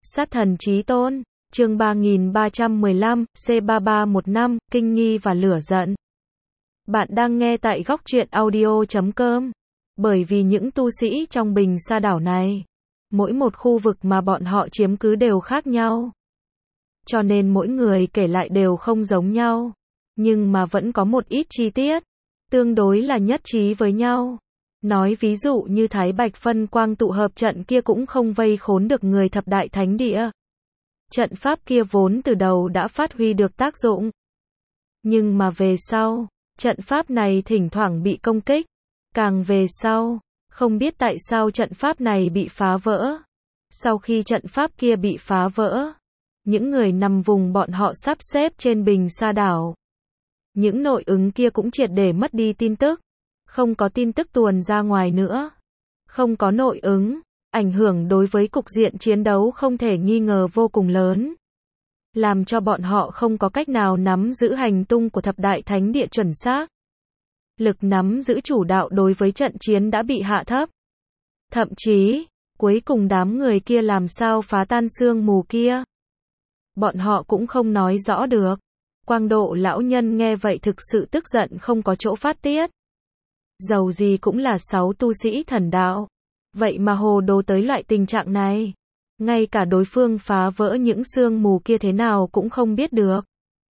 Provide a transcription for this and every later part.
Sát thần chí tôn, chương 3315, C3315, kinh nghi và lửa giận. Bạn đang nghe tại góc truyện audio.com. Bởi vì những tu sĩ trong Bình Sa đảo này, mỗi một khu vực mà bọn họ chiếm cứ đều khác nhau. Cho nên mỗi người kể lại đều không giống nhau. Nhưng mà vẫn có một ít chi tiết, tương đối là nhất trí với nhau. Nói ví dụ như Thái Bạch phân quang tụ hợp trận kia cũng không vây khốn được người thập đại thánh địa. Trận pháp kia vốn từ đầu đã phát huy được tác dụng. Nhưng mà về sau, trận pháp này thỉnh thoảng bị công kích. Càng về sau, không biết tại sao trận pháp này bị phá vỡ. Sau khi trận pháp kia bị phá vỡ, những người nằm vùng bọn họ sắp xếp trên Bình Sa đảo, những nội ứng kia cũng triệt để mất đi tin tức. Không có tin tức tuồn ra ngoài nữa. Không có nội ứng, ảnh hưởng đối với cục diện chiến đấu không thể nghi ngờ vô cùng lớn. Làm cho bọn họ không có cách nào nắm giữ hành tung của thập đại thánh địa chuẩn xác. Lực nắm giữ chủ đạo đối với trận chiến đã bị hạ thấp. Thậm chí, cuối cùng đám người kia làm sao phá tan sương mù kia. Bọn họ cũng không nói rõ được. Quang Độ lão nhân nghe vậy thực sự tức giận không có chỗ phát tiết. Dầu gì cũng là 6 tu sĩ thần đạo. Vậy mà hồ đồ tới loại tình trạng này. Ngay cả đối phương phá vỡ những sương mù kia thế nào cũng không biết được.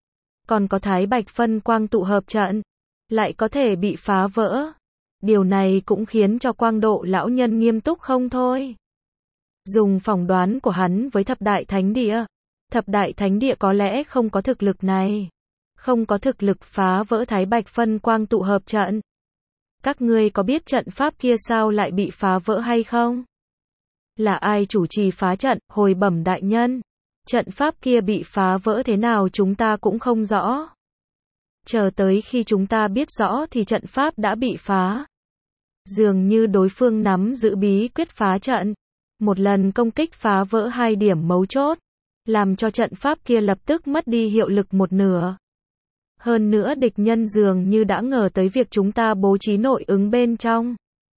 Còn có Thái Bạch phân quang tụ hợp trận, lại có thể bị phá vỡ. Điều này cũng khiến cho Quang Độ lão nhân nghiêm túc không thôi. Dùng phỏng đoán của hắn với thập đại thánh địa. Thập đại thánh địa có lẽ không có thực lực này. Không có thực lực phá vỡ Thái Bạch phân quang tụ hợp trận. Các ngươi có biết trận pháp kia sao lại bị phá vỡ hay không? Là ai chủ trì phá trận? Hồi bẩm đại nhân. Trận pháp kia bị phá vỡ thế nào chúng ta cũng không rõ. Chờ tới khi chúng ta biết rõ thì trận pháp đã bị phá. Dường như đối phương nắm giữ bí quyết phá trận. Một lần công kích phá vỡ 2 điểm mấu chốt. Làm cho trận pháp kia lập tức mất đi hiệu lực một nửa. Hơn nữa địch nhân dường như đã ngờ tới việc chúng ta bố trí nội ứng bên trong.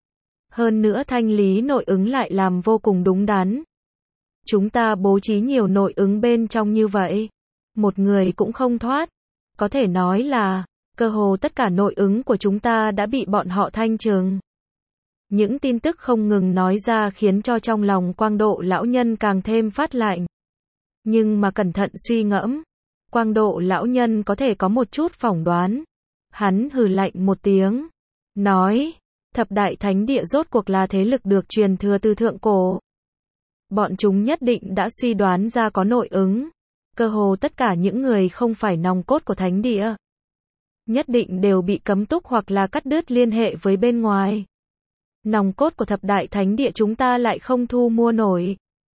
Hơn nữa thanh lý nội ứng lại làm vô cùng đúng đắn. Chúng ta bố trí nhiều nội ứng bên trong như vậy. Một người cũng không thoát. Có thể nói là, cơ hồ tất cả nội ứng của chúng ta đã bị bọn họ thanh trừng. Những tin tức không ngừng nói ra khiến cho trong lòng Quang Độ lão nhân càng thêm phát lạnh. Nhưng mà cẩn thận suy ngẫm, Quang Độ lão nhân có thể có một chút phỏng đoán. Hắn hừ lạnh một tiếng, nói, thập đại thánh địa rốt cuộc là thế lực được truyền thừa từ thượng cổ. Bọn chúng nhất định đã suy đoán ra có nội ứng. Cơ hồ tất cả những người không phải nòng cốt của thánh địa, nhất định đều bị cấm túc hoặc là cắt đứt liên hệ với bên ngoài. Nòng cốt của thập đại thánh địa chúng ta lại không thu mua nổi.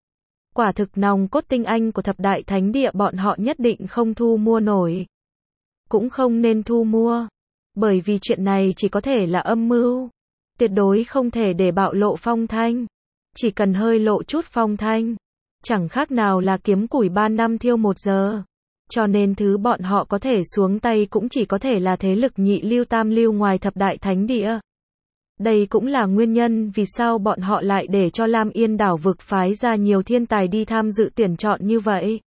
Quả thực nòng cốt tinh anh của thập đại thánh địa bọn họ nhất định không thu mua nổi. Cũng không nên thu mua. Bởi vì chuyện này chỉ có thể là âm mưu. Tuyệt đối không thể để bạo lộ phong thanh. Chỉ cần hơi lộ chút phong thanh, chẳng khác nào là kiếm củi 3 năm thiêu 1 giờ. Cho nên thứ bọn họ có thể xuống tay cũng chỉ có thể là thế lực nhị lưu tam lưu ngoài thập đại thánh địa. Đây cũng là nguyên nhân vì sao bọn họ lại để cho Lam Yên đảo vực phái ra nhiều thiên tài đi tham dự tuyển chọn như vậy.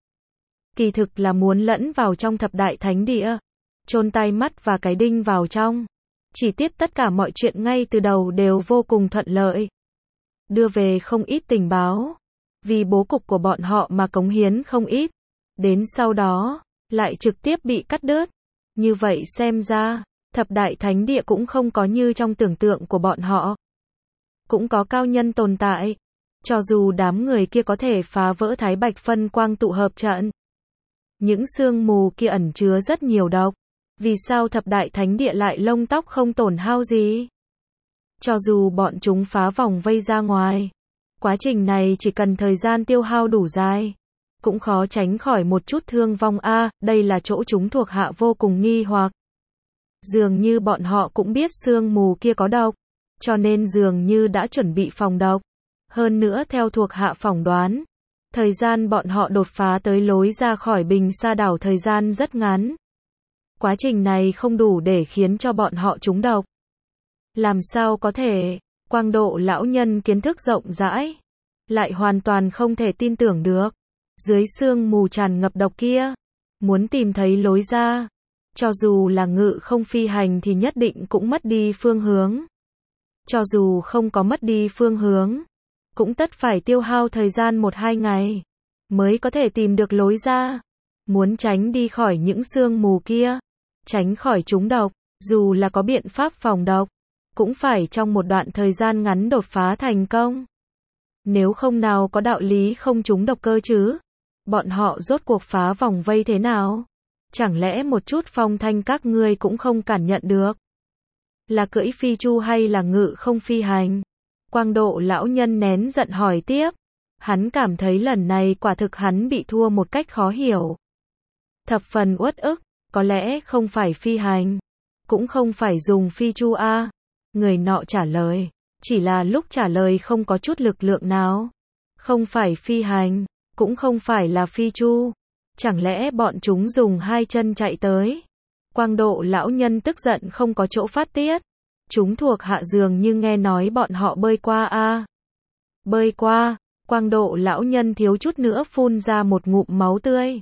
Kỳ thực là muốn lẫn vào trong thập đại thánh địa, chôn tai mắt và cái đinh vào trong. Chỉ tiếc tất cả mọi chuyện ngay từ đầu đều vô cùng thuận lợi. Đưa về không ít tình báo. Vì bố cục của bọn họ mà cống hiến không ít. Đến sau đó, lại trực tiếp bị cắt đứt. Như vậy xem ra, thập đại thánh địa cũng không có như trong tưởng tượng của bọn họ. Cũng có cao nhân tồn tại. Cho dù đám người kia có thể phá vỡ Thái Bạch phân quang tụ hợp trận. Những sương mù kia ẩn chứa rất nhiều độc. Vì sao thập đại thánh địa lại lông tóc không tổn hao gì? Cho dù bọn chúng phá vòng vây ra ngoài, quá trình này chỉ cần thời gian tiêu hao đủ dài, cũng khó tránh khỏi một chút thương vong đây là chỗ chúng thuộc hạ vô cùng nghi hoặc. Dường như bọn họ cũng biết sương mù kia có độc, cho nên dường như đã chuẩn bị phòng độc. Hơn nữa theo thuộc hạ phỏng đoán, thời gian bọn họ đột phá tới lối ra khỏi Bình Sa đảo thời gian rất ngắn. Quá trình này không đủ để khiến cho bọn họ trúng độc. Làm sao có thể? Quang Độ lão nhân kiến thức rộng rãi, lại hoàn toàn không thể tin tưởng được. dưới sương mù tràn ngập độc kia, muốn tìm thấy lối ra, cho dù là ngự không phi hành thì nhất định cũng mất đi phương hướng. Cho dù không có mất đi phương hướng, cũng tất phải tiêu hao thời gian 1-2 ngày, mới có thể tìm được lối ra. Muốn tránh đi khỏi những sương mù kia, tránh khỏi trúng độc, dù là có biện pháp phòng độc, cũng phải trong một đoạn thời gian ngắn đột phá thành công. Nếu không nào có đạo lý không trúng độc cơ chứ? Bọn họ rốt cuộc phá vòng vây thế nào? Chẳng lẽ một chút phong thanh các ngươi cũng không cảm nhận được? Là cưỡi phi chu hay là ngự không phi hành? Quang Độ lão nhân nén giận hỏi tiếp. Hắn cảm thấy lần này quả thực hắn bị thua một cách khó hiểu. Thập phần uất ức, có lẽ không phải phi hành, cũng không phải dùng phi chu a. Người nọ trả lời, chỉ là lúc trả lời không có chút lực lượng nào. Không phải phi hành, cũng không phải là phi chu. Chẳng lẽ bọn chúng dùng 2 chân chạy tới? Quang Độ lão nhân tức giận không có chỗ phát tiết. Chúng thuộc hạ dường như nghe nói bọn họ bơi qua a. Bơi qua, Quang Độ lão nhân thiếu chút nữa phun ra một ngụm máu tươi.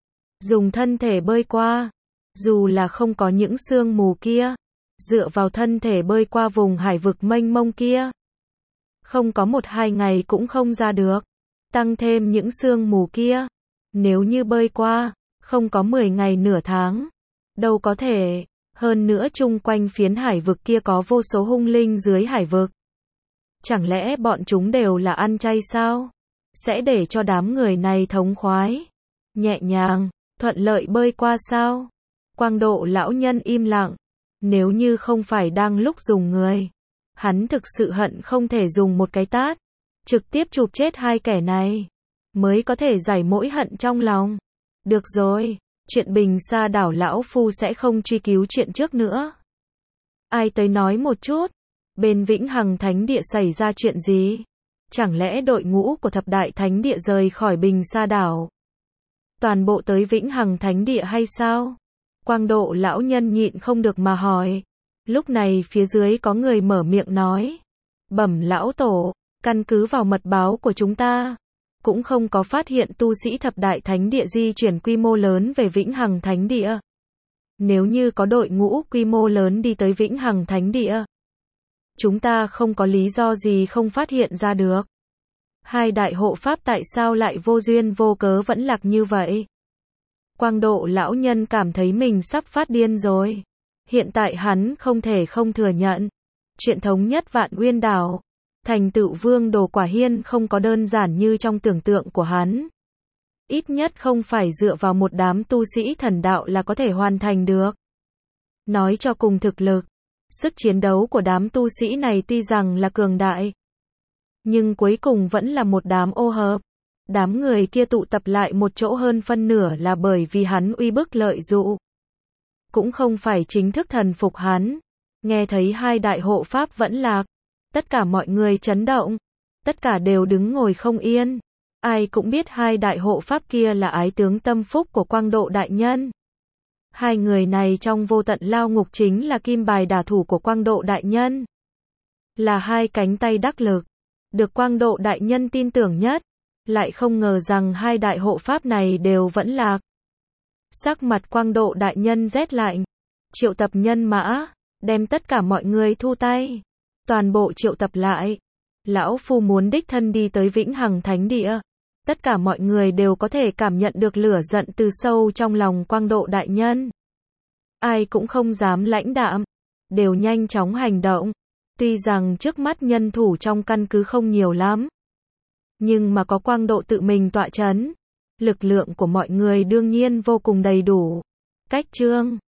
Dùng thân thể bơi qua, dù là không có những sương mù kia, dựa vào thân thể bơi qua vùng hải vực mênh mông kia, không có 1-2 ngày cũng không ra được. Tăng thêm những sương mù kia, nếu như bơi qua, không có 10 ngày nửa tháng, đâu có thể. Hơn nữa chung quanh phiến hải vực kia có vô số hung linh dưới hải vực. Chẳng lẽ bọn chúng đều là ăn chay sao? Sẽ để cho đám người này thống khoái, nhẹ nhàng, thuận lợi bơi qua sao? Quang Độ lão nhân im lặng. Nếu như không phải đang lúc dùng người, hắn thực sự hận không thể dùng một cái tát, trực tiếp chụp chết 2 kẻ này, mới có thể giải mỗi hận trong lòng. Được rồi, chuyện Bình Sa đảo lão phu sẽ không truy cứu chuyện trước nữa. Ai tới nói một chút, bên Vĩnh Hằng Thánh Địa xảy ra chuyện gì? Chẳng lẽ đội ngũ của Thập Đại Thánh Địa rời khỏi Bình Sa đảo, toàn bộ tới Vĩnh Hằng Thánh Địa hay sao? Quang Độ lão nhân nhịn không được mà hỏi. Lúc này phía dưới có người mở miệng nói. Bẩm lão tổ, căn cứ vào mật báo của chúng ta, cũng không có phát hiện tu sĩ Thập Đại Thánh Địa di chuyển quy mô lớn về Vĩnh Hằng Thánh Địa. Nếu như có đội ngũ quy mô lớn đi tới Vĩnh Hằng Thánh Địa, chúng ta không có lý do gì không phát hiện ra được. 2 đại hộ pháp tại sao lại vô duyên vô cớ vẫn lạc như vậy? Quang Độ lão nhân cảm thấy mình sắp phát điên rồi. Hiện tại hắn không thể không thừa nhận, chuyện thống nhất Vạn Uyên đảo, thành tựu vương đồ quả hiên không có đơn giản như trong tưởng tượng của hắn. Ít nhất không phải dựa vào một đám tu sĩ thần đạo là có thể hoàn thành được. Nói cho cùng thực lực, sức chiến đấu của đám tu sĩ này tuy rằng là cường đại, nhưng cuối cùng vẫn là một đám ô hợp. Đám người kia tụ tập lại một chỗ hơn phân nửa là bởi vì hắn uy bức lợi dụ, cũng không phải chính thức thần phục hắn. Nghe thấy 2 đại hộ pháp vẫn lạc, tất cả mọi người chấn động, tất cả đều đứng ngồi không yên. Ai cũng biết 2 đại hộ pháp kia là ái tướng tâm phúc của Quang Độ đại nhân. 2 người này trong vô tận lao ngục chính là kim bài đả thủ của Quang Độ đại nhân, là 2 cánh tay đắc lực, được Quang Độ đại nhân tin tưởng nhất. Lại không ngờ rằng 2 đại hộ pháp này đều vẫn lạc. Sắc mặt Quang Độ đại nhân rét lạnh, triệu tập nhân mã, đem tất cả mọi người thu tay, toàn bộ triệu tập lại. Lão phu muốn đích thân đi tới Vĩnh Hằng Thánh Địa. Tất cả mọi người đều có thể cảm nhận được lửa giận từ sâu trong lòng Quang Độ đại nhân. Ai cũng không dám lãnh đạm, đều nhanh chóng hành động. Tuy rằng trước mắt nhân thủ trong căn cứ không nhiều lắm, nhưng mà có Quang Độ tự mình tọa chấn, lực lượng của mọi người đương nhiên vô cùng đầy đủ. Cách chương